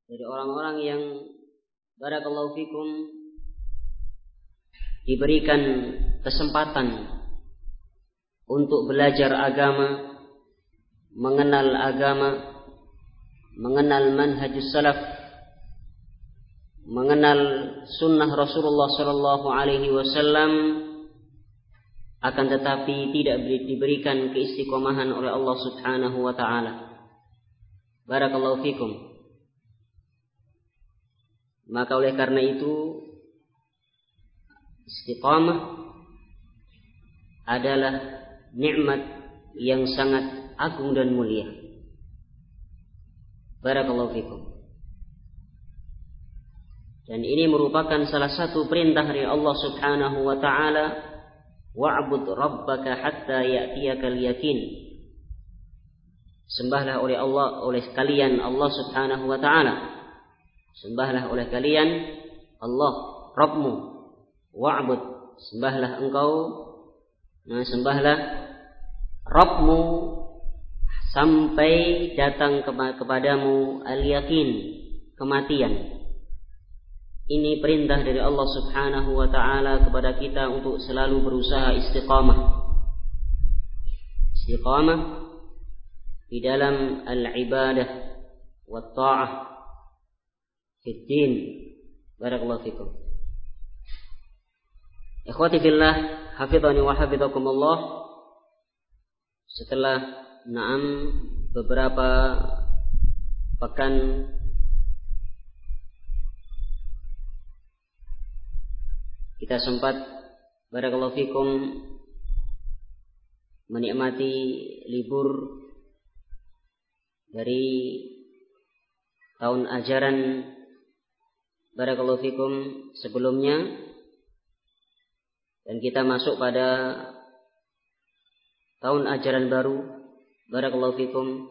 dari orang-orang yang barakallahu fikum diberikan kesempatan untuk belajar agama, mengenal agama, mengenal manhajus salaf, mengenal sunnah Rasulullah sallallahu alaihi wasallam, akan tetapi tidak diberikan keistiqomahan oleh Allah Subhanahu wa taala. Barakallahu fikum. Maka oleh karena itu istiqamah adalah nikmat yang sangat agung dan mulia. Barakallahu fikum. Dan ini merupakan salah satu perintah dari Allah Subhanahu wa taala, wa'bud rabbaka hatta ya'tiyakal yakin. Sembahlah oleh kalian Allah Subhanahu wa taala. Sembahlah oleh kalian Allah Rabbmu. Wa'bud, sembahlah engkau, sembahlah Rabbmu sampai datang kepadamu al-yakin, kematian. Ini perintah dari Allah Subhanahu wa taala kepada kita untuk selalu berusaha istiqamah. Istiqamah di dalam al-ibadah wa ta'ah fid din. Barakallahu fikum. Ikhwati fillah, hafizani wa hafizakumullah. Setelah beberapa pekan kita sempat barakallahu fikum menikmati libur dari tahun ajaran barakallahu fikum sebelumnya, dan kita masuk pada tahun ajaran baru barakallahu fikum.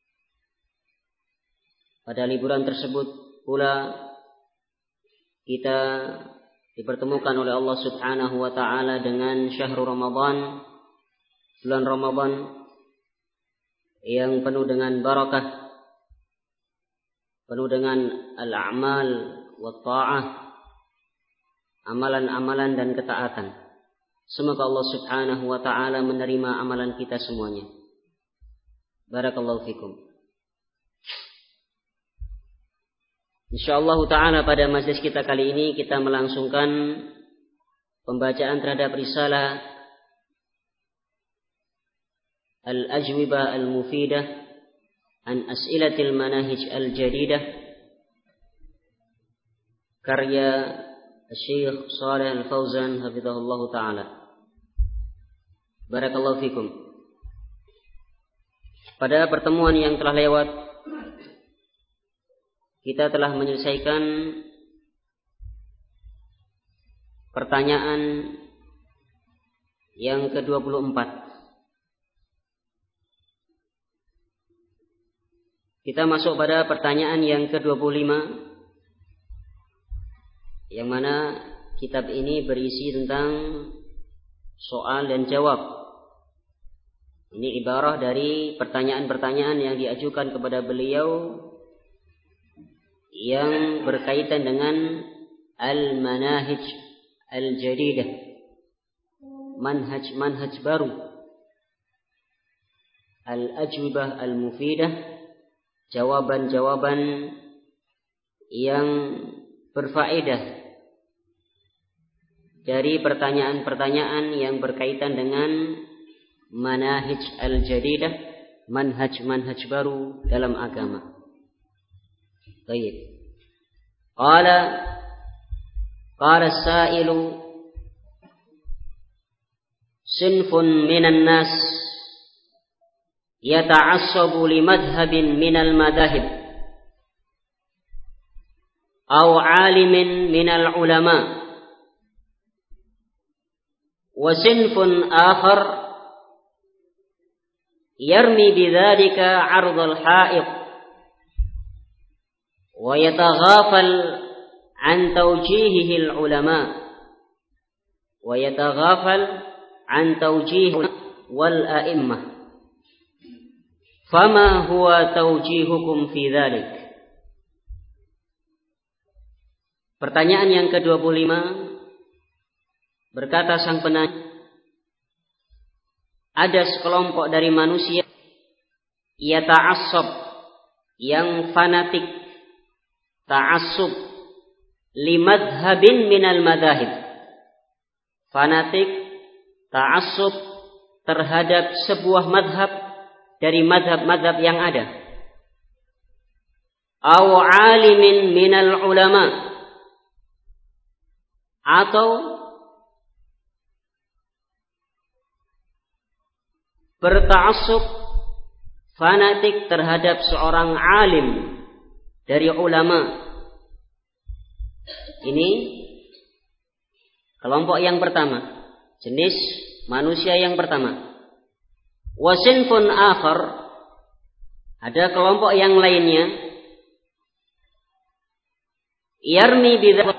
Pada liburan tersebut pula kita dipertemukan oleh Allah Subhanahu wa taala dengan syahrul Ramadan, bulan Ramadan yang penuh dengan barakah, penuh dengan al-a'mal wa ta'ah, amalan-amalan dan ketaatan. Semoga Allah Subhanahu wa taala menerima amalan kita semuanya. Barakallahu fikum. Insyaallah taala pada majlis kita kali ini kita melangsungkan pembacaan terhadap risalah Al-Ajwibah Al-Mufidah an As'ilatil Manahij Al-Jadidah karya Syekh Shalih Al-Fauzan hafizahullah taala. Barakallahu fikum. Pada pertemuan yang telah lewat kita telah menyelesaikan pertanyaan yang ke-24. Kita masuk pada pertanyaan yang ke-25, yang mana kitab ini berisi tentang soal dan jawab. Ini ibarah dari pertanyaan-pertanyaan yang diajukan kepada beliau yang berkaitan dengan al-manahij al-jadidah, manhaj baru, al-ajwibah al-mufidah, jawaban-jawaban yang berfaedah dari pertanyaan-pertanyaan yang berkaitan dengan manahij al-jadidah, manhaj baru dalam agama. Baik. Qala as-sa'ilu sinfun minan nas yata'assabu li madhhabin minal madahib aw 'alimin minal ulama wa sinfun akhar yarmi bidzalika 'ardhal ha'iq wa yataghafal an tawjihihil ulama wa yataghafal an tawjih wal a'immah. Fama huwa tawjihukum fi dzalik? Pertanyaan yang ke-25, berkata sang penanya, ada sekelompok dari manusia yata'assab, yang fanatik, ta'assub limadhabin minal madhahib, fanatik, ta'assub terhadap sebuah madhab dari madhab-madhab yang ada, aw alimin minal ulama, atau berta'assub fanatik terhadap seorang alim dari ulama. Ini kelompok yang pertama, jenis manusia yang pertama. Wasinfun akhar, ada kelompok yang lainnya, yarmi bidzalik,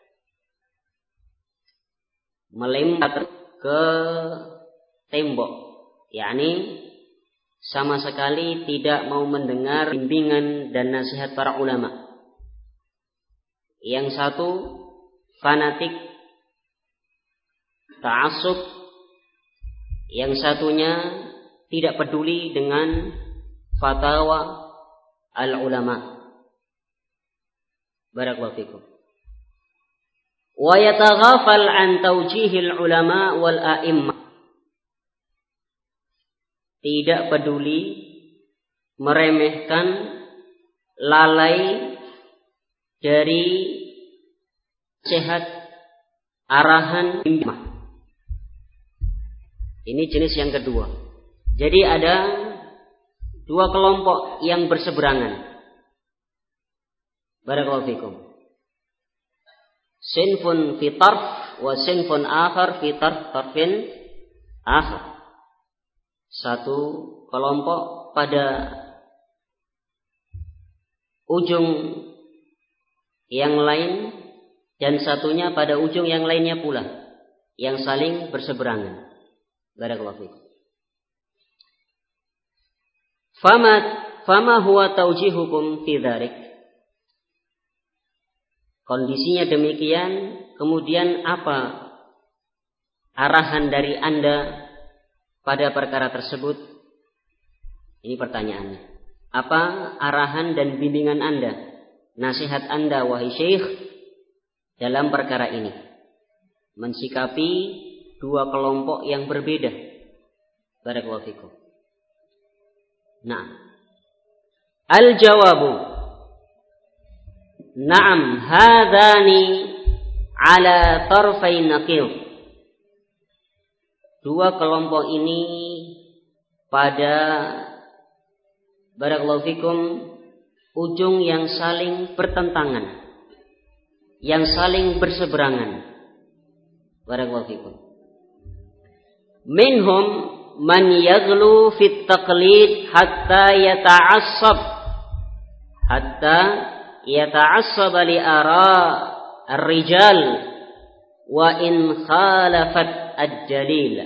melempar ke tembok, yakni sama sekali tidak mau mendengar bimbingan dan nasihat para ulama. Yang satu fanatik, ta'assub, yang satunya tidak peduli dengan fatwa al-ulama. Barakallahu fikum. Wa yataghafal an tawjihil ulama wal a'immah, tidak peduli, meremehkan, lalai dari nasihat, arahan imam. Ini jenis yang kedua. Jadi ada dua kelompok yang berseberangan. Barakallahu fikum. Sinfun fi tarf wa sinfun akhar fi tarfin akhar. Satu kelompok pada ujung yang lain dan satunya pada ujung yang lainnya pula, yang saling berseberangan. Barakallahu fikum. Fama huwa taujihukum fi dzalik? Kondisinya demikian, kemudian apa arahan dari Anda pada perkara tersebut? Ini pertanyaannya. Apa arahan dan bimbingan Anda, nasihat Anda wahai syekh dalam perkara ini, mensikapi dua kelompok yang berbeda? Barakallahu fikum. Nah, al-jawabu na'am hadani ala tarfai naqil. Dua kelompok ini pada barakallahu fikum ujung yang saling bertentangan, yang saling berseberangan. Barakallahu fikum. Minhum man yaghlu fit taqlid hatta yata'assab li ara ar-rijal wa in khalafat ad-dalil.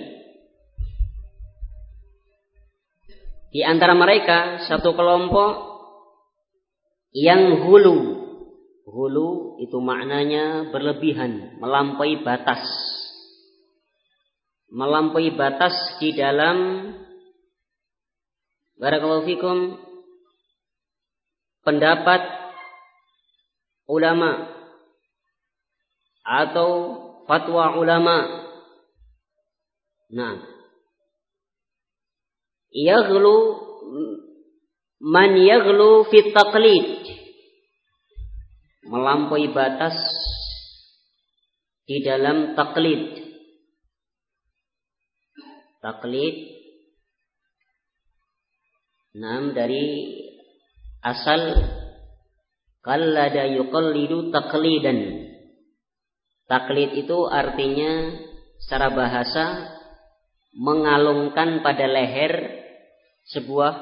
Di antara mereka satu kelompok yang hulu. Hulu itu maknanya berlebihan, melampaui batas. Melampaui batas di dalam barakallahu fikum pendapat ulama atau fatwa ulama. Nah, yaghlu man yaghlu fit taqlid, melampaui batas di dalam taklid. Taklid, dari asal qallada yuqallidu taqlidan. Taklid itu artinya secara bahasa mengalungkan pada leher sebuah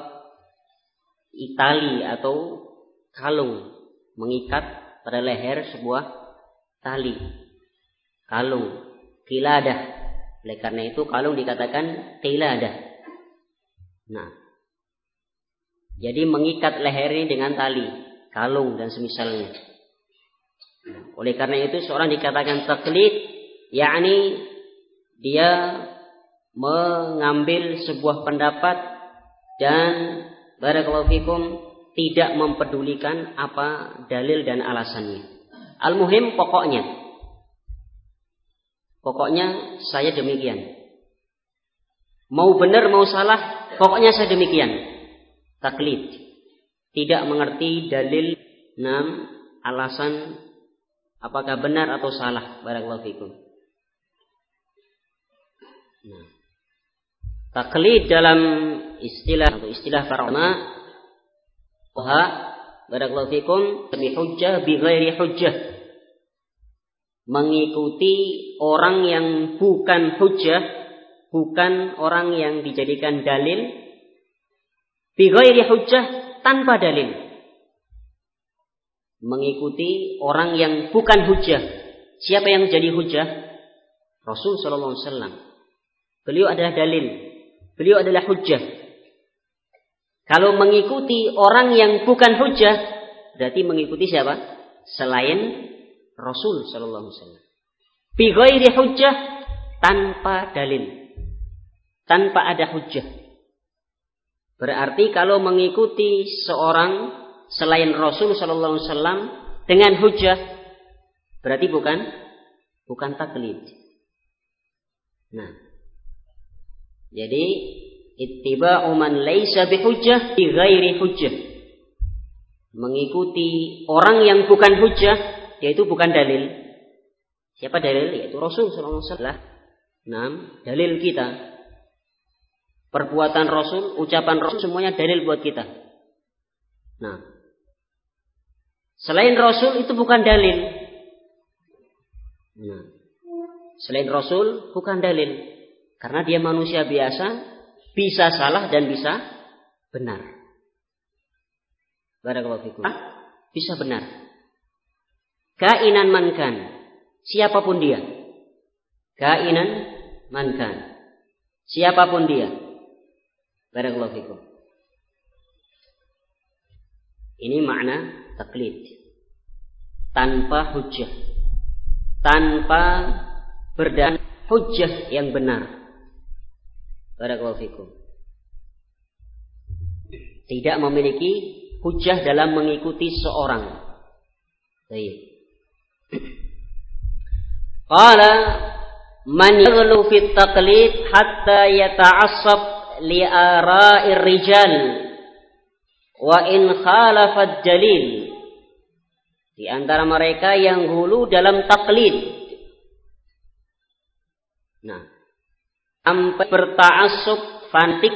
tali atau kalung, mengikat pada leher sebuah tali, kalung, qiladah. Oleh karena itu kalung dikatakan qiladah. Nah, jadi mengikat leher ini dengan tali, kalung dan semisalnya. Oleh karena itu seorang dikatakan taklid, yakni dia mengambil sebuah pendapat dan barakallahu fikum tidak mempedulikan apa dalil dan alasannya. Al-muhim pokoknya saya demikian. Mau benar mau salah, pokoknya saya demikian. Taklid. Tidak mengerti dalil, alasan apakah benar atau salah. Barakallahu fikum. Nah, taklid dalam istilah para ulama, barakallahu fikum, bi hujjah bi ghairi hujjah. Mengikuti orang yang bukan hujjah, bukan orang yang dijadikan dalil, bi ghairi hujjah, tanpa dalil. Mengikuti orang yang bukan hujjah. Siapa yang jadi hujjah? Rasul sallallahu alaihi wasallam. Beliau adalah dalil. Beliau adalah hujjah. Kalau mengikuti orang yang bukan hujjah, berarti mengikuti siapa? Selain Rasul sallallahu alaihi wasallam. Bi ghairi hujjah, tanpa dalil. Tanpa ada hujjah. Berarti kalau mengikuti seorang selain Rasul sallallahu alaihi wasallam dengan hujjah, berarti bukan taklid. Nah, jadi ittiba'u man laisa bihujjah bi ghairi hujjah. Mengikuti orang yang bukan hujjah, yaitu bukan dalil. Siapa dalil? Yaitu Rasul sallallahu alaihi wasallam. Nah, dalil kita. Perbuatan Rasul, ucapan Rasul, semuanya dalil buat kita. Nah, selain Rasul itu bukan dalil. Nah, selain Rasul bukan dalil. Karena dia manusia biasa, bisa salah dan bisa benar. Barakallahu fikum. Bisa benar. Kainan mankan, siapapun dia. Kainan mankan, siapapun dia. Barakallahu fikum. Ini makna taklid. Tanpa hujjah. Tanpa berdasar hujjah yang benar. Barakallahu fikum. Tidak memiliki hujjah dalam mengikuti seorang. Baik. Qala man yaghlu fit taqlid hatta yata'assab li ara'ir rijal wa in khalafat jalil. Di antara mereka yang hulu dalam taklid. Nah, sampai berta'assub fanatik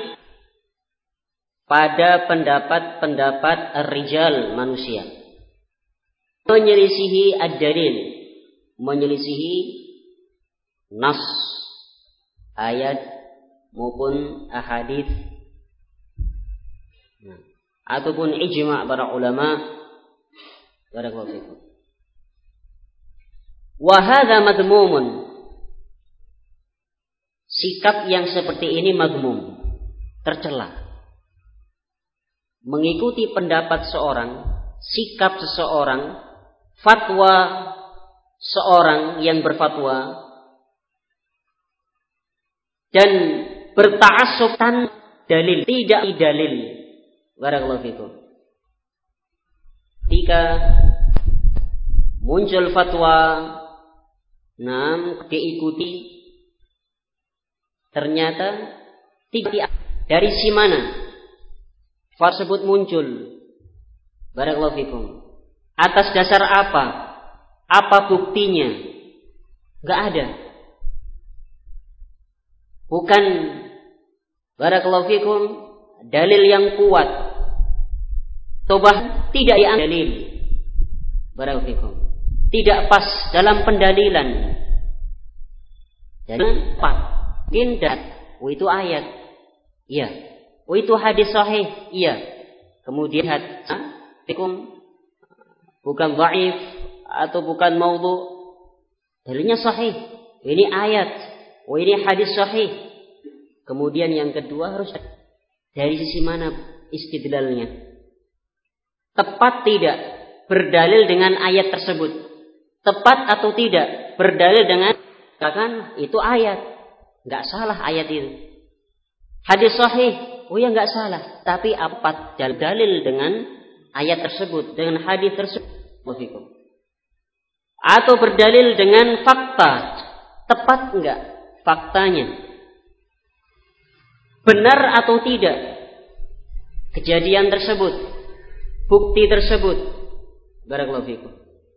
pada pendapat-pendapat ar-rijal manusia. Menyelisihi ad-dalil, menyelisihi nas ayat maupun ahadits, ataupun ijma' para ulama. Barakallahu fikum. Wa hadza madmumun. Sikap yang seperti ini madmum, tercela. Mengikuti pendapat seorang, sikap seseorang, fatwa seorang yang berfatwa dan berta'assub tanpa dalil, tidak dalil. Barakallahu fikum. Ketika muncul fatwa, diikuti, ternyata tidak dari si mana fatwa tersebut muncul. Barakallahu fikum. Atas dasar apa? Apa buktinya? Enggak ada. Bukan barakallahu fikum dalil yang kuat. Tobah tidak diambil dalil. Barakallahu fikum. Tidak pas dalam pendalilan. Jadi mungkin itu ayat. Iya. Itu hadis sahih. Iya. Kemudian bukan dhaif atau bukan maudhu. Dalilnya sahih. Ini ayat. Ini hadis sahih. Kemudian yang kedua harus dari sisi mana istidlalnya? Tepat tidak berdalil dengan ayat tersebut? tepat atau tidak, berdalil dengan katakan itu ayat, nggak salah ayat itu. Hadis sahih, oh ya nggak salah, tapi apa dalil dengan ayat tersebut, dengan hadis tersebut, atau berdalil dengan fakta, tepat enggak faktanya, benar atau tidak kejadian tersebut, bukti tersebut. Barakallahu fikum.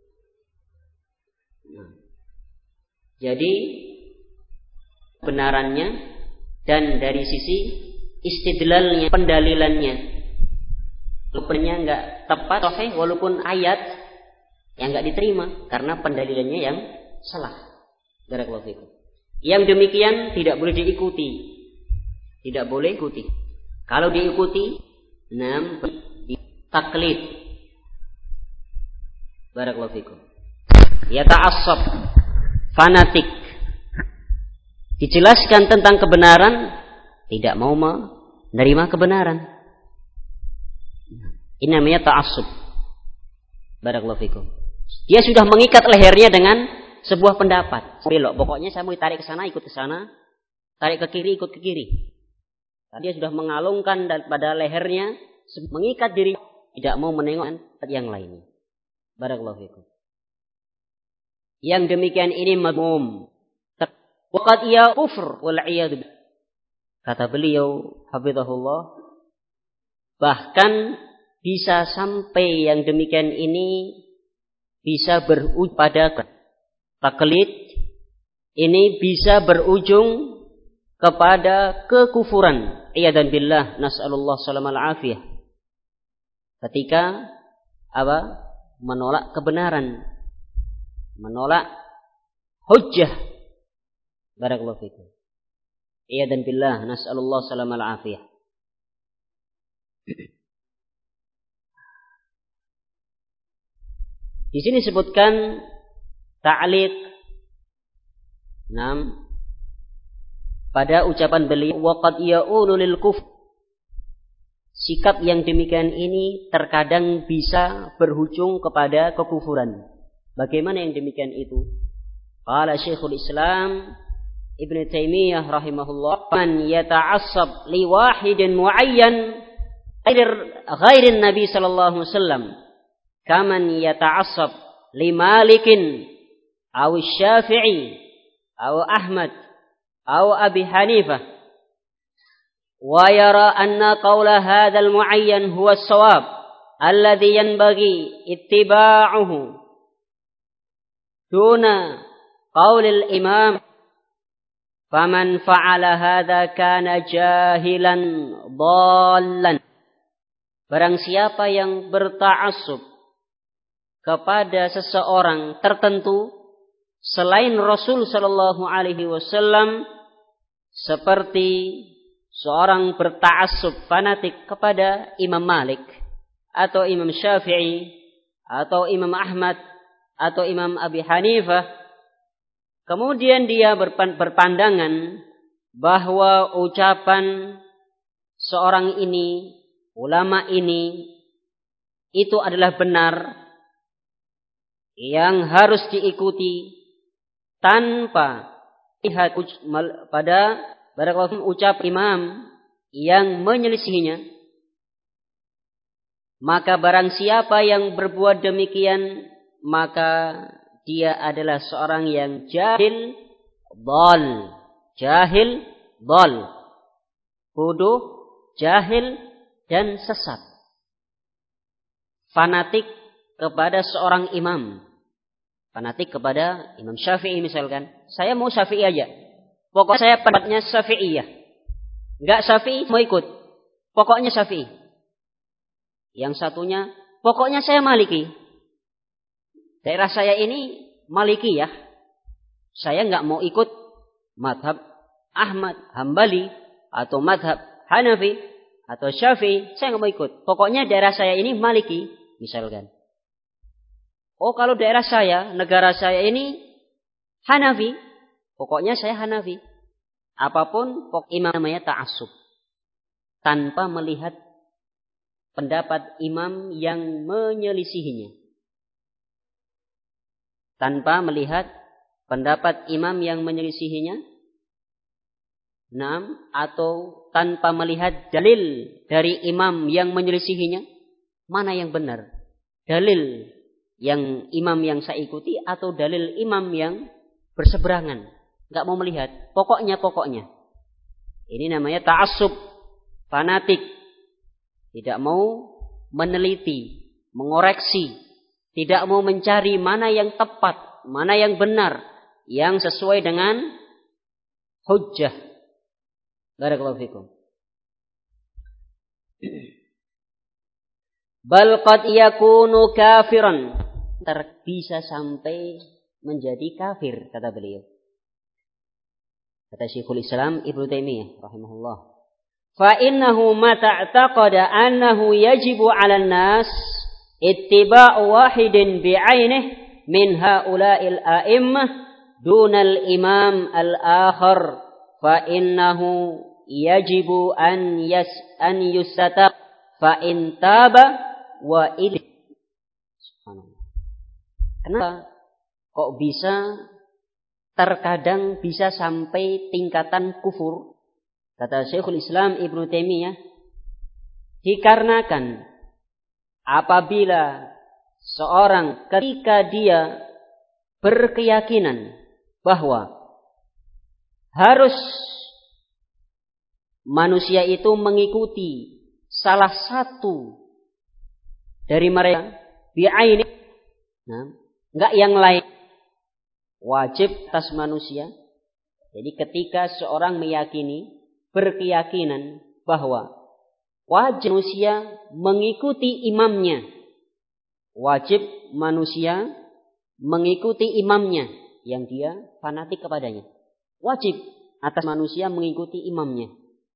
Jadi kebenarannya dan dari sisi istidlalnya, pendalilannya, rupanya enggak tepat sahih walaupun ayat yang enggak diterima karena pendalilannya yang salah. Barakallahu fikum. Yang demikian tidak boleh diikuti. Tidak boleh ikuti. Kalau diikuti, taklid. Barakallahu fikum. Ya ta'assab, fanatik. Dijelaskan tentang kebenaran, tidak mau menerima kebenaran. Ini namanya ta'assub. Barakallahu fikum. Dia sudah mengikat lehernya dengan sebuah pendapat. Belok, pokoknya saya mau ditarik ke sana, ikut ke sana. Tarik ke kiri, ikut ke kiri. Dia sudah mengalungkan pada lehernya, mengikat diri, tidak mau menengok yang lainnya. Barakallahu fikum. Yang demikian ini madmum. Waqad ia kufur wal iyad. Kata beliau, hafizahullah, bahkan bisa sampai yang demikian ini bisa berujung pada taklid, ini bisa berujung kepada kekufuran. Iyadan billah, nas'alullah salamal afiyah. Ketika menolak kebenaran, menolak hujjah. Barakallahu fikum. Iyadan billah, nas'alullah salamal afiyah. Di sini disebutkan ta'liq 6 pada ucapan beliau, waqad ya'ulu lil kufr. Sikap yang demikian ini terkadang bisa berujung kepada kekufuran. Bagaimana yang demikian itu? Qala Syekhul Islam Ibn Taimiyah rahimahullah, man yata'assab li wahidin muayyan ghairin Nabi sallallahu alaihi wasallam, kaman yata'assab li Malikin aw Syafi'i aw Ahmad aw Abi Hanifah wa yara anna qawla hadzal muayyan huwa as-shawab alladhi yanbaghi ittiba'uhu duna qaulil imam, faman fa'ala hadza kana jahilan dhallan. Barang siapa yang berta'assub kepada seseorang tertentu selain Rasul sallallahu alaihi wasallam, seperti seorang berta'assub fanatik kepada Imam Malik atau Imam Syafi'i atau Imam Ahmad atau Imam Abi Hanifah, kemudian dia berpandangan bahwa ucapan seorang ini, ulama ini, itu adalah benar, yang harus diikuti tanpa lihat pada ucap imam yang menyelisihinya, maka barang siapa yang berbuat demikian, maka dia adalah seorang yang jahil, dhal, bodoh, jahil, dan sesat. Fanatik kepada seorang imam. Fanatik kepada Imam Syafi'i misalkan. Saya mau Syafi'i aja. Pokoknya saya pendapatnya Syafi'iyah. Enggak Syafi'i mau ikut. Pokoknya Syafi'i. Yang satunya, pokoknya saya Maliki. Daerah saya ini Malikiyah. Saya enggak mau ikut madhab Ahmad, Hambali, atau madhab Hanafi, atau Syafi'i. Saya enggak mau ikut. Pokoknya daerah saya ini Maliki, misalkan. Oh, kalau daerah saya, negara saya ini Hanafi, pokoknya saya Hanafi. Apapun, imam namanya ta'assub. Tanpa melihat pendapat imam yang menyelisihinya. tanpa melihat pendapat imam yang menyelisihinya. 6. Atau tanpa melihat dalil dari imam yang menyelisihinya. Mana yang benar? Dalil yang imam yang saya ikuti atau dalil imam yang berseberangan? Enggak mau melihat. Pokoknya. Ini namanya ta'assub, fanatik. Tidak mau meneliti, mengoreksi. Tidak mau mencari mana yang tepat, mana yang benar, yang sesuai dengan hujjah. Barakallahu fikum. Bal qad yakunu kafiran. Bisa sampai menjadi kafir, kata beliau. Kata Syekhul Islam Ibnu Taimiyah rahimahullah. Fa innahu ma ta'taqada annahu yajibu 'alan nas ittiba'u wahidin bi'ainihi min haula'il a'immah dunal imam al-akhar fa innahu yajibu an yusatab fa in taba wa idh. Subhanallah. Kenapa kok bisa terkadang bisa sampai tingkatan kufur? Kata Syekhul Islam Ibnu Taimiyah, dikarenakan apabila seorang ketika dia berkeyakinan bahwa harus manusia itu mengikuti salah satu dari mereka bi'aini, enggak yang lain, wajib atas manusia. Jadi ketika seorang berkeyakinan bahwa wajib manusia mengikuti imamnya, wajib manusia mengikuti imamnya yang dia fanatik kepadanya. Wajib atas manusia mengikuti imamnya.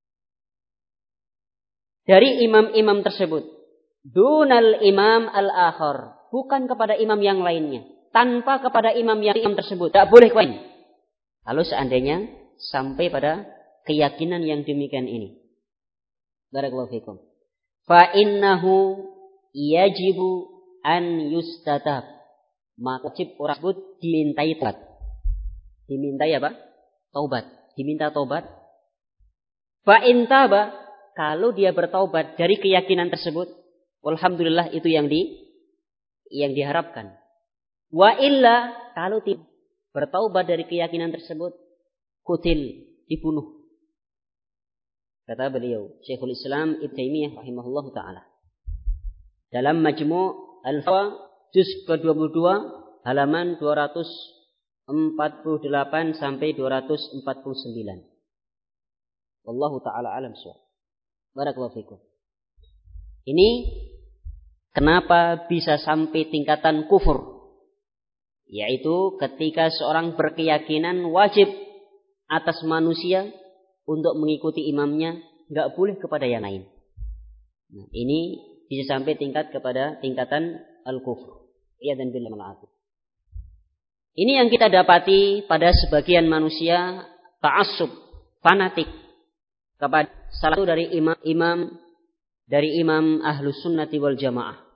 Dari imam-imam tersebut, dunal imam al-akhar, bukan kepada imam yang lainnya, tanpa kepada imam yang tersebut, tidak boleh lain. Kalau seandainya sampai pada keyakinan yang demikian ini. Barakallahu fikum. Fa innahu yajibu an yustatab. Maka wajib orang tersebut dimintai taubat. Dimintai apa? Taubat. Diminta taubat. Fa in taba, kalau dia bertaubat dari keyakinan tersebut, alhamdulillah itu yang diharapkan. Wa illa, kalau tidak bertaubat dari keyakinan tersebut, kutil, dibunuh. Kata beliau, Syekhul Islam Ibnu Taimiyah rahimahullah ta'ala. Dalam Majmu' Al-Fatawa, juz ke-22, halaman 248 sampai 249. Wallahu ta'ala alam suwab. Barakallahu fikum. Ini kenapa bisa sampai tingkatan kufur? Yaitu ketika seorang berkeyakinan wajib atas manusia untuk mengikuti imamnya, enggak boleh kepada yang lain. Nah, ini bisa sampai kepada tingkatan al-kufur. Iyadzan billah. Ini yang kita dapati pada sebagian manusia, ta'assub, fanatik kepada salah satu dari imam Ahlus Sunnati wal Jamaah.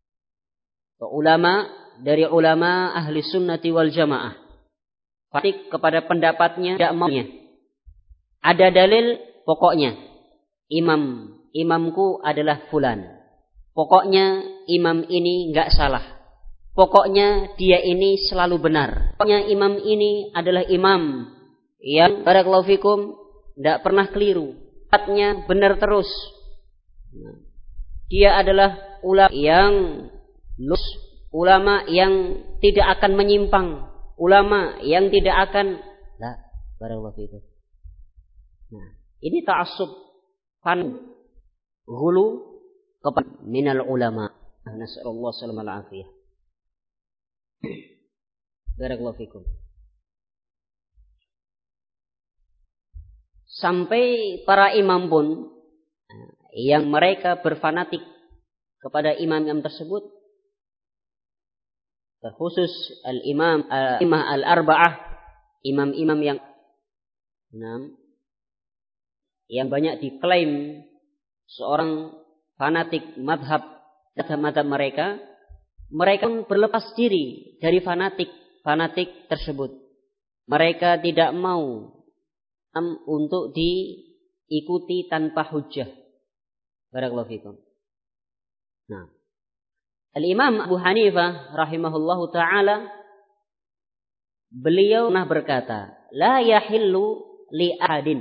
Ulama dari ulama Ahlus Sunnati wal Jamaah. Fanatik kepada pendapatnya, tidak maunya. Ada dalil, pokoknya imamku adalah fulan. Pokoknya imam ini enggak salah. Pokoknya dia ini selalu benar. Pokoknya imam ini adalah imam yang barakallahu fikum enggak pernah keliru. Tempatnya benar terus. Dia adalah ulama yang lurus, ulama yang tidak akan menyimpang, ulama yang tidak akan barakallahu fikum. Nah, ini ta'assub ghulu kepada minal ulama. Nasallallahu salamal afiyah. Barakallahu fikum. Sampai para imam pun yang mereka berfanatik kepada imam tersebut, terkhusus al-imam al-arba'ah, imam-imam yang banyak diklaim seorang fanatik madhab mereka pun berlepas diri dari fanatik fanatik tersebut. Mereka tidak mau untuk diikuti tanpa hujjah. Barakallahu fikum. Nah, Al-Imam Abu Hanifah rahimahullahu ta'ala, beliau pernah berkata, La yahillu li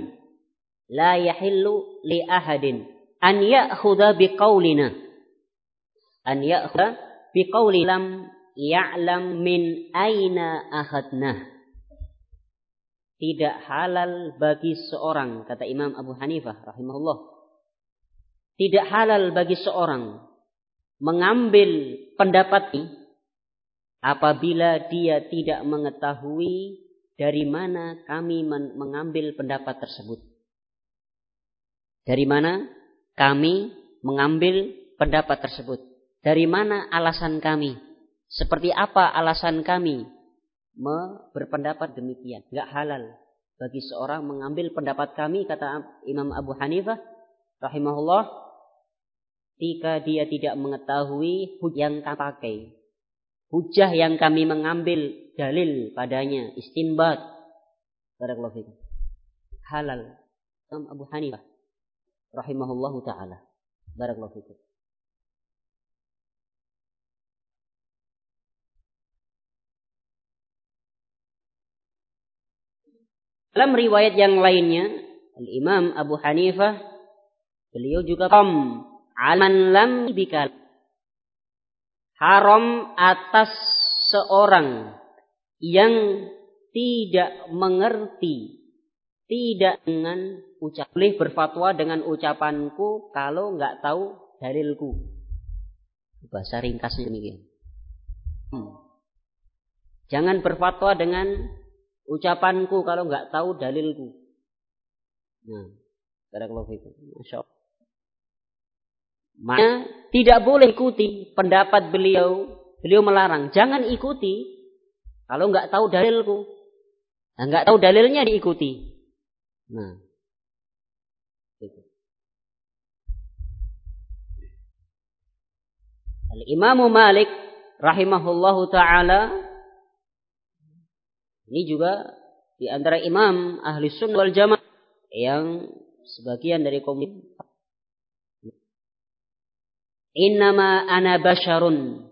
ahadin an ya'khudha biqaulina. An ya'khudha biqauli lam ya'lam min aina akhadnah. Tidak halal bagi seorang, kata Imam Abu Hanifah rahimahullah, tidak halal bagi seorang mengambil pendapat ini apabila dia tidak mengetahui dari mana kami mengambil pendapat tersebut. Dari mana kami mengambil pendapat tersebut? Dari mana alasan kami? Seperti apa alasan kami berpendapat demikian? Enggak halal bagi seorang mengambil pendapat kami, kata Imam Abu Hanifah rahimahullah, jika dia tidak mengetahui hujah yang kami pakai, hujah yang kami mengambil dalil padanya, istinbat. Barakallahu fikum. Halal. Imam Abu Hanifah rahimahullahu ta'ala. Barakallahu fikum. Dalam riwayat yang lainnya, Al-Imam Abu Hanifah, beliau juga aman lam bikal, haram atas seorang yang tidak mengerti, tidak dengan ucap, boleh berfatwa dengan ucapanku kalau enggak tahu dalilku. Bahasa ringkasnya demikian. Jangan berfatwa dengan ucapanku kalau enggak tahu dalilku. Nah, barakallahu fikum. Masyaallah. Maka tidak boleh ikuti pendapat beliau. Beliau melarang, jangan ikuti kalau enggak tahu dalilku. Nah, enggak tahu dalilnya diikuti. Nah, itu. Al-Imam Malik rahimahullahu ta'ala, ini juga di antara imam ahli sunnah wal jamaah yang sebagian dari kaum Innama ana basyarun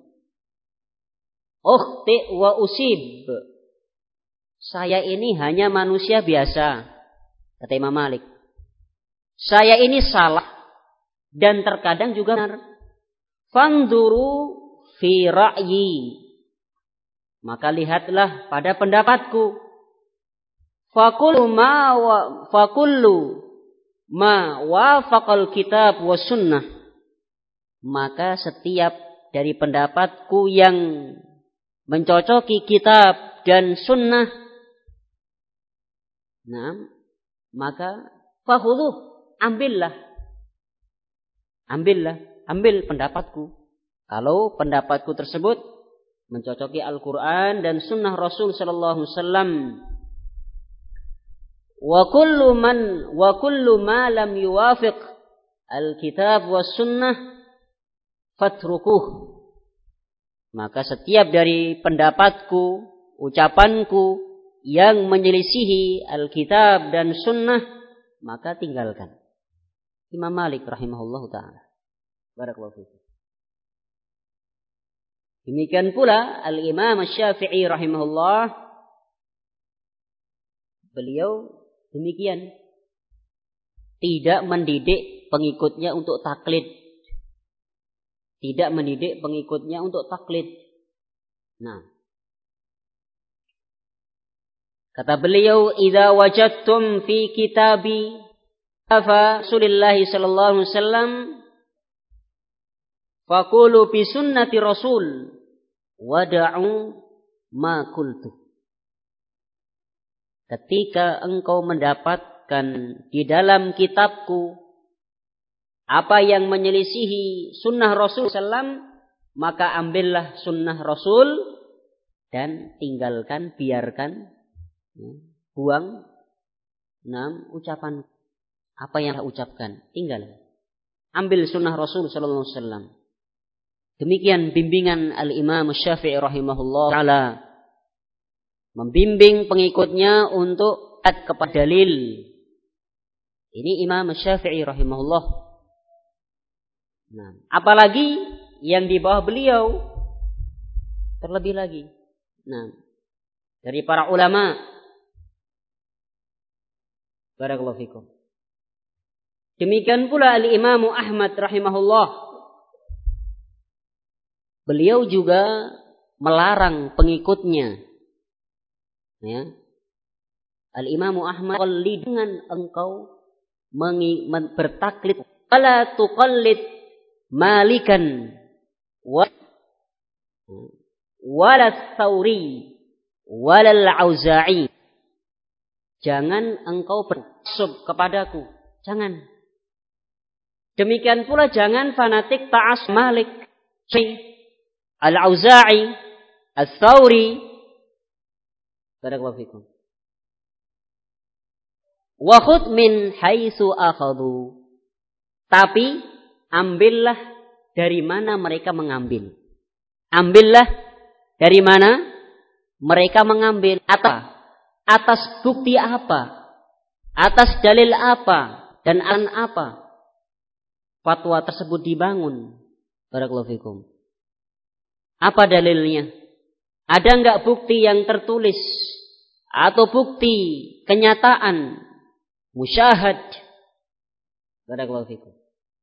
ukhti wa usib. Saya ini hanya manusia biasa, kata Imam Malik. Saya ini salah dan terkadang juga benar. Fanduru fi ra'yi. Maka lihatlah pada pendapatku. Fakullu ma wafaqal kitab wa sunnah. Maka setiap dari pendapatku yang mencocoki kitab dan sunnah, nah, maka fakhudhuh, ambil pendapatku. Kalau pendapatku tersebut mencocoki Al-Quran dan sunnah Rasul sallallahu alaihi wasallam. Wa kullu ma lam yuwafiq al-kitab was sunnah fatrukuh. Maka setiap dari pendapatku, ucapanku yang menyelisihi Alkitab dan Sunnah, maka tinggalkan. Imam Malik rahimahullah ta'ala. Barakallahu fiikum. Demikian pula Al-Imam Syafi'i rahimahullah, beliau demikian, tidak mendidik pengikutnya untuk taklid. Tidak mendidik pengikutnya untuk taklid. Nah, kata beliau, "Idza wajadtum fi kitabi Rasulullah sallallahu alaihi wasallam faqulu bi sunnati Rasul wada'u ma qultu." Ketika engkau mendapatkan di dalam kitabku apa yang menyelisihi sunnah Rasul SAW, maka ambillah sunnah Rasul dan tinggalkan, biarkan, buang ucapan. Apa yang ucapkan, tinggal. Ambil sunnah Rasul SAW. Demikian bimbingan Al-Imam Syafi'i rahimahullah ta'ala membimbing pengikutnya untuk taat kepada dalil. Ini Imam Syafi'i rahimahullah. Nah, apalagi yang di bawah beliau, terlebih lagi. Nah, dari para ulama. Barakallahu fikum. Demikian pula Al-Imam Ahmad rahimahullah. Beliau juga melarang pengikutnya. Ya. Al-Imam Ahmad, qallid dengan engkau bertaklid, wala tuqallid Malikan wala Tsauri wala Al-Auza'i. Jangan engkau bersub kepadaku. Jangan. Demikian pula jangan fanatik ta'as Malik, Al-Auza'i, Al-Tsauri. Barakallahu fikum. Wa khudh min haitsu akhadhu. Tapi ambillah dari mana mereka mengambil. Ambillah dari mana mereka mengambil. Atas bukti apa? Atas dalil apa? Dan apa? Fatwa tersebut dibangun. Barakallahu fikum. Apa dalilnya? Ada enggak bukti yang tertulis? Atau bukti kenyataan? Musyahad. Barakallahu fikum.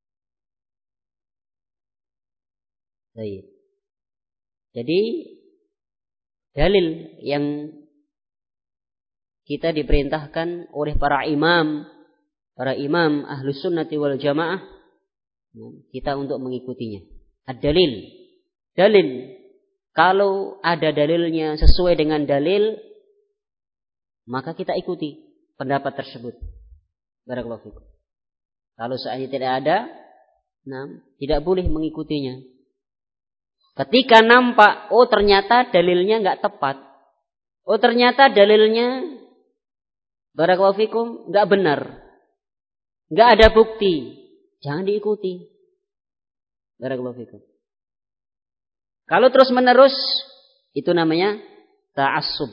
Baik. Jadi dalil yang kita diperintahkan oleh para imam Ahlus Sunnati wal Jamaah, kita untuk mengikutinya. Ad-dalil. Dalil. Kalau ada dalilnya sesuai dengan dalil, maka kita ikuti pendapat tersebut. Barakallahu fikum. Kalau seandainya tidak ada, tidak boleh mengikutinya. Ketika nampak, ternyata dalilnya enggak tepat. Ternyata dalilnya, barakallahu fikum, enggak benar. Enggak ada bukti. Jangan diikuti. Barakallahu fikum. Kalau terus menerus, itu namanya ta'assub.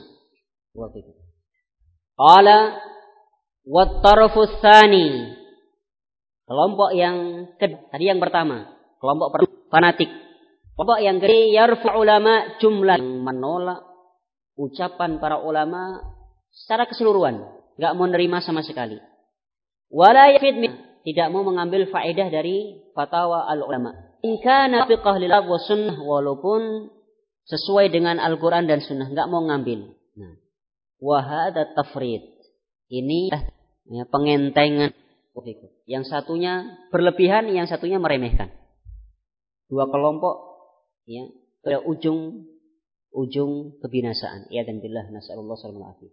Qala wat-tarfu tsani. Kelompok yang tadi yang pertama, kelompok fanatik. Kelompok yang kedua, yarfu ulama jumlah, yang menolak ucapan para ulama secara keseluruhan, enggak mau nerima sama sekali. Wala yafid, tidak mau mengambil faedah dari fatwa al-ulama. In kana fi qahli wa sunnah, walaupun sesuai dengan Al-Qur'an dan sunnah, enggak mau ngambil. Wa hadza tafrid. Ini pengentengan. Yang satunya berlebihan, yang satunya meremehkan. Dua kelompok pada ujung kebinasaan. Ya dan billah, nasallallahu alaihi.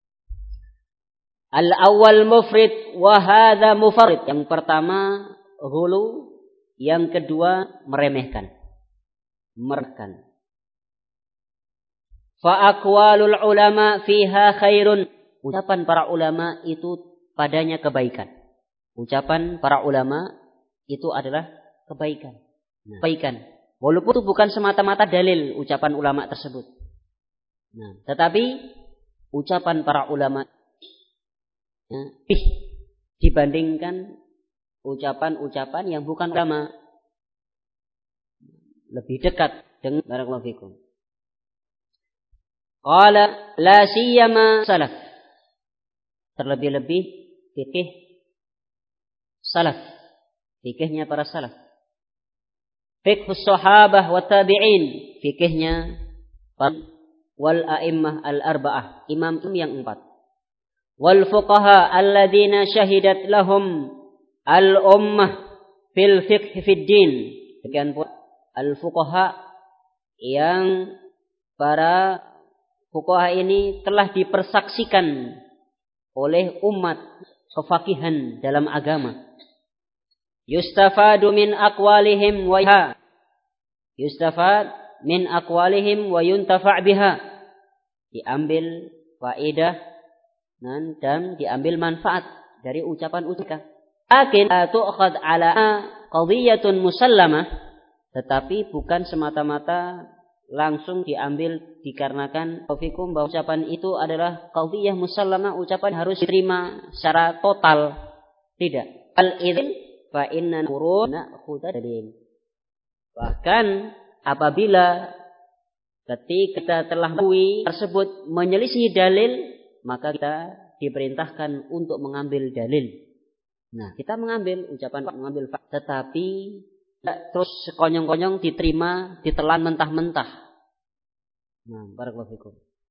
Al-awwal mufrid wa hadza mufarrid. Yang pertama hulu, yang kedua meremehkan. Fa aqwalul ulama fiha khairun. Ucapan para ulama itu padanya kebaikan. Ucapan para ulama itu adalah kebaikan. Kebaikan. Walaupun itu bukan semata-mata dalil ucapan ulama tersebut. Tetapi ucapan para ulama dibandingkan ucapan-ucapan yang bukan ulama, lebih dekat dengan barakallahu fikum. Qala la siyama salaf. Terlebih-lebih fikih salaf. Fikihnya para salaf. Fiqhus sahabah wa tabi'in, fikihnya wal a'immah al-arba'ah, imam yang 4. Wal fuqaha alladzina syahidat lahum al-ummah fil fiqh fid din. Demikian pula al-fuqaha, yang para fuqaha ini telah dipersaksikan oleh umat kefakihan dalam agama. Yustafadu min aqwalihim wa yuntafa' biha. Diambil faedah dan diambil manfaat dari ucapan-ucapan. Lakin tu'khad ala qadhiyatun musallamah, tetapi bukan semata-mata langsung diambil dikarenakan fikum bahwa ucapan itu adalah qadhiyah musallamah, ucapan harus diterima secara total. Tidak. Al-idzin fa inna nurun na'khudha dalil. Bahkan apabila ketika kita telah mengetahui tersebut menyelisih dalil, maka kita diperintahkan untuk mengambil dalil. Nah, kita mengambil ucapan, mengambil fakta, tetapi terus sekonyong-konyong diterima, ditelan mentah-mentah. Nah, barakallahu fikum.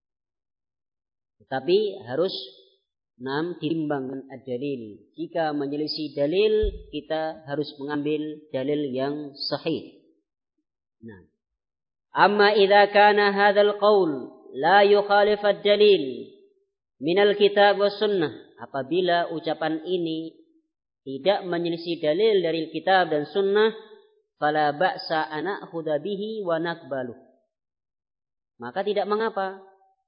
Tetapi harus ditimbangkan ad-dalil. Jika menyelisih dalil, kita harus mengambil dalil yang sahih. Nah, amma idza kana hadzal qaul la yukhalif ad-dalil min al-kitab was sunnah, apabila ucapan ini tidak menyelisih dalil dari kitab dan sunnah, fala ba'sa an na'khudha bihi wa naqbalu, maka tidak mengapa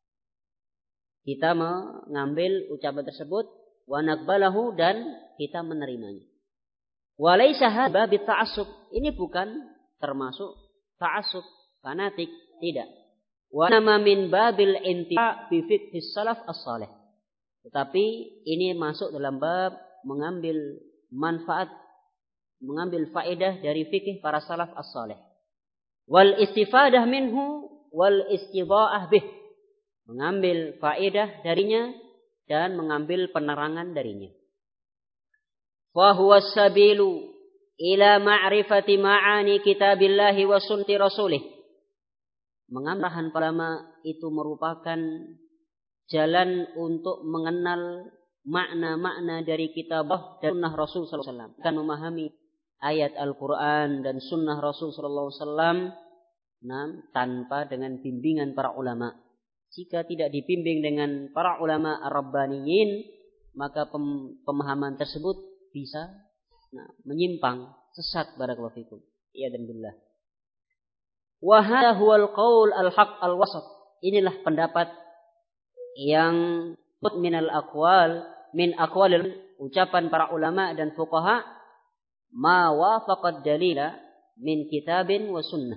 kita mengambil ucapan tersebut, wa naqbalahu, dan kita menerimanya. Wa laisa hadza bi ta'assub, ini bukan termasuk ta'assub fanatik, tidak. Wa nama min babil intifa bi fiqh salaf as-salih, tetapi ini masuk dalam bab mengambil manfaat, mengambil faedah dari fikih para salaf as-salih. Wal istifadah minhu wal istidha'ah bih, mengambil faedah darinya dan mengambil penerangan darinya. Fa huwa sabilu ila ma'rifati ma'ani kitabillahi wa sunnati rasulih. Mengambil ulama itu merupakan jalan untuk mengenal makna-makna dari kitab dan sunnah Rasul sallallahu alaihi wasallam, akan memahami ayat Al-Qur'an dan sunnah Rasul sallallahu alaihi wasallam tanpa dengan bimbingan para ulama. Jika tidak dibimbing dengan para ulama ar-rabbaniyin, maka pemahaman tersebut bisa menyimpang, sesat, barakallahu fikum. Ya dan billah. Wa hadha huwal qaul al-haq al-wasat. Inilah pendapat yang minal aqwal, min aqwalil, ucapan para ulama dan fuqaha, ma wafaqad dalila min kitabin wa sunnah,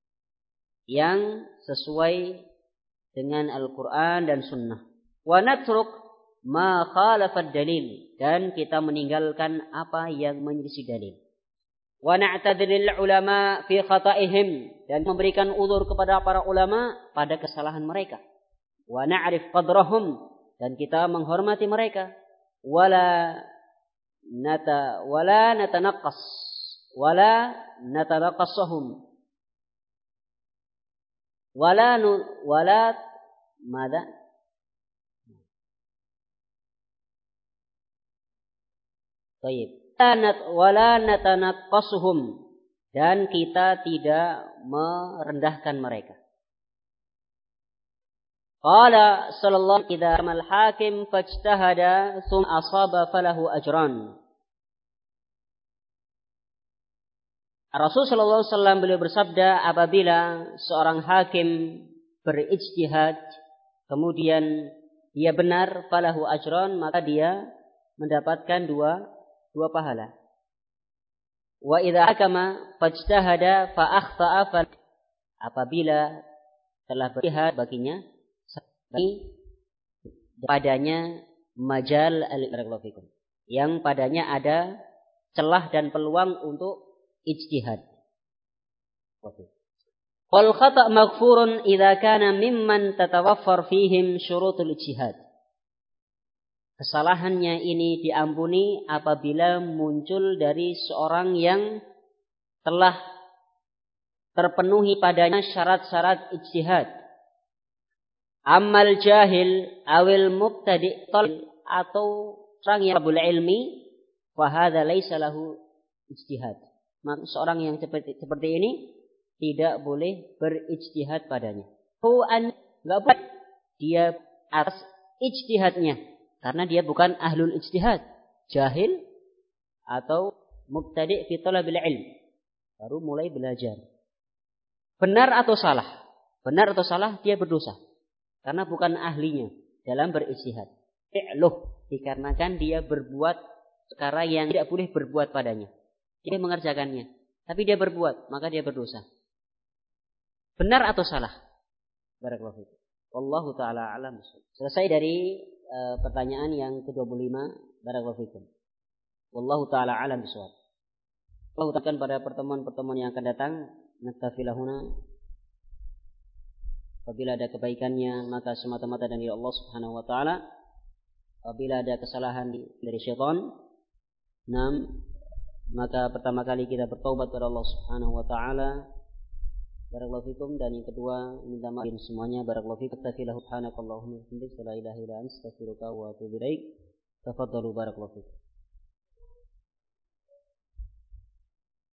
yang sesuai dengan Al-Quran dan sunnah. Wa natruk ma khalafad dalil, dan kita meninggalkan apa yang menyelisih dalil. Wa na'tadhiril ulama fi khata'ihim, dan memberikan uzur kepada para ulama pada kesalahan mereka. Wa na'rif qadrahum, dan kita menghormati mereka. Wala natanaqqasuhum, wala natanaqqasuhum, dan kita tidak merendahkan mereka. Qala sallallahu alaihi wasallam, idza al-hakim fajtahada thumma asaba falahu ajran. Rasul sallallahu alaihi wasallam beliau bersabda, apabila seorang hakim berijtihad kemudian dia benar, falahu ajran, maka dia mendapatkan dua pahala. Wa idza hakama fajtahada fa akhta'a, apabila telah berijtihad baginya padanya majal al-fikum, yang padanya ada celah dan peluang untuk ijtihad. Wal khata' maghfurun idza kana mimman tatawaffar fihim syurutul ijtihad. Kesalahannya ini diampuni apabila muncul dari seorang yang telah terpenuhi padanya syarat-syarat ijtihad. Amal jahil awil mubtadi' atau orang yang rabul ilmi, fa hadza laisa lahu ijtihad. Maka seorang yang seperti ini tidak boleh berijtihad padanya. Enggak boleh dia atas ijtihadnya, karena dia bukan ahlul ijtihad, jahil atau mubtadi' fi talabil ilm, baru mulai belajar. Benar atau salah dia berdosa, karena bukan ahlinya dalam berijtihad. Dikarenakan dia berbuat perkara yang tidak boleh berbuat padanya. Dia mengerjakannya, tapi dia berbuat, maka dia berdosa. Benar atau salah? Barakallahu fikum. Wallahu taala alam. Selesai dari pertanyaan yang ke-25. Barakallahu fikum. Wallahu taala alam bisawab. Allah ucapkan pada pertemuan-pertemuan yang akan datang. Naktafilahuna. Apabila ada kebaikannya maka semata-mata dari Allah Subhanahu wa taala. Apabila ada kesalahan dari syaitan, maka pertama kali kita bertaubat kepada Allah Subhanahu wa taala. Barakallahu fikum. Dan yang kedua, minta maaf semuanya. Barakallahu fikum. Subhanakallahumma wa bihamdika la ilaha illa anta astaghfiruka wa atubu ilaik. Tafadhalu barakallahu fikum.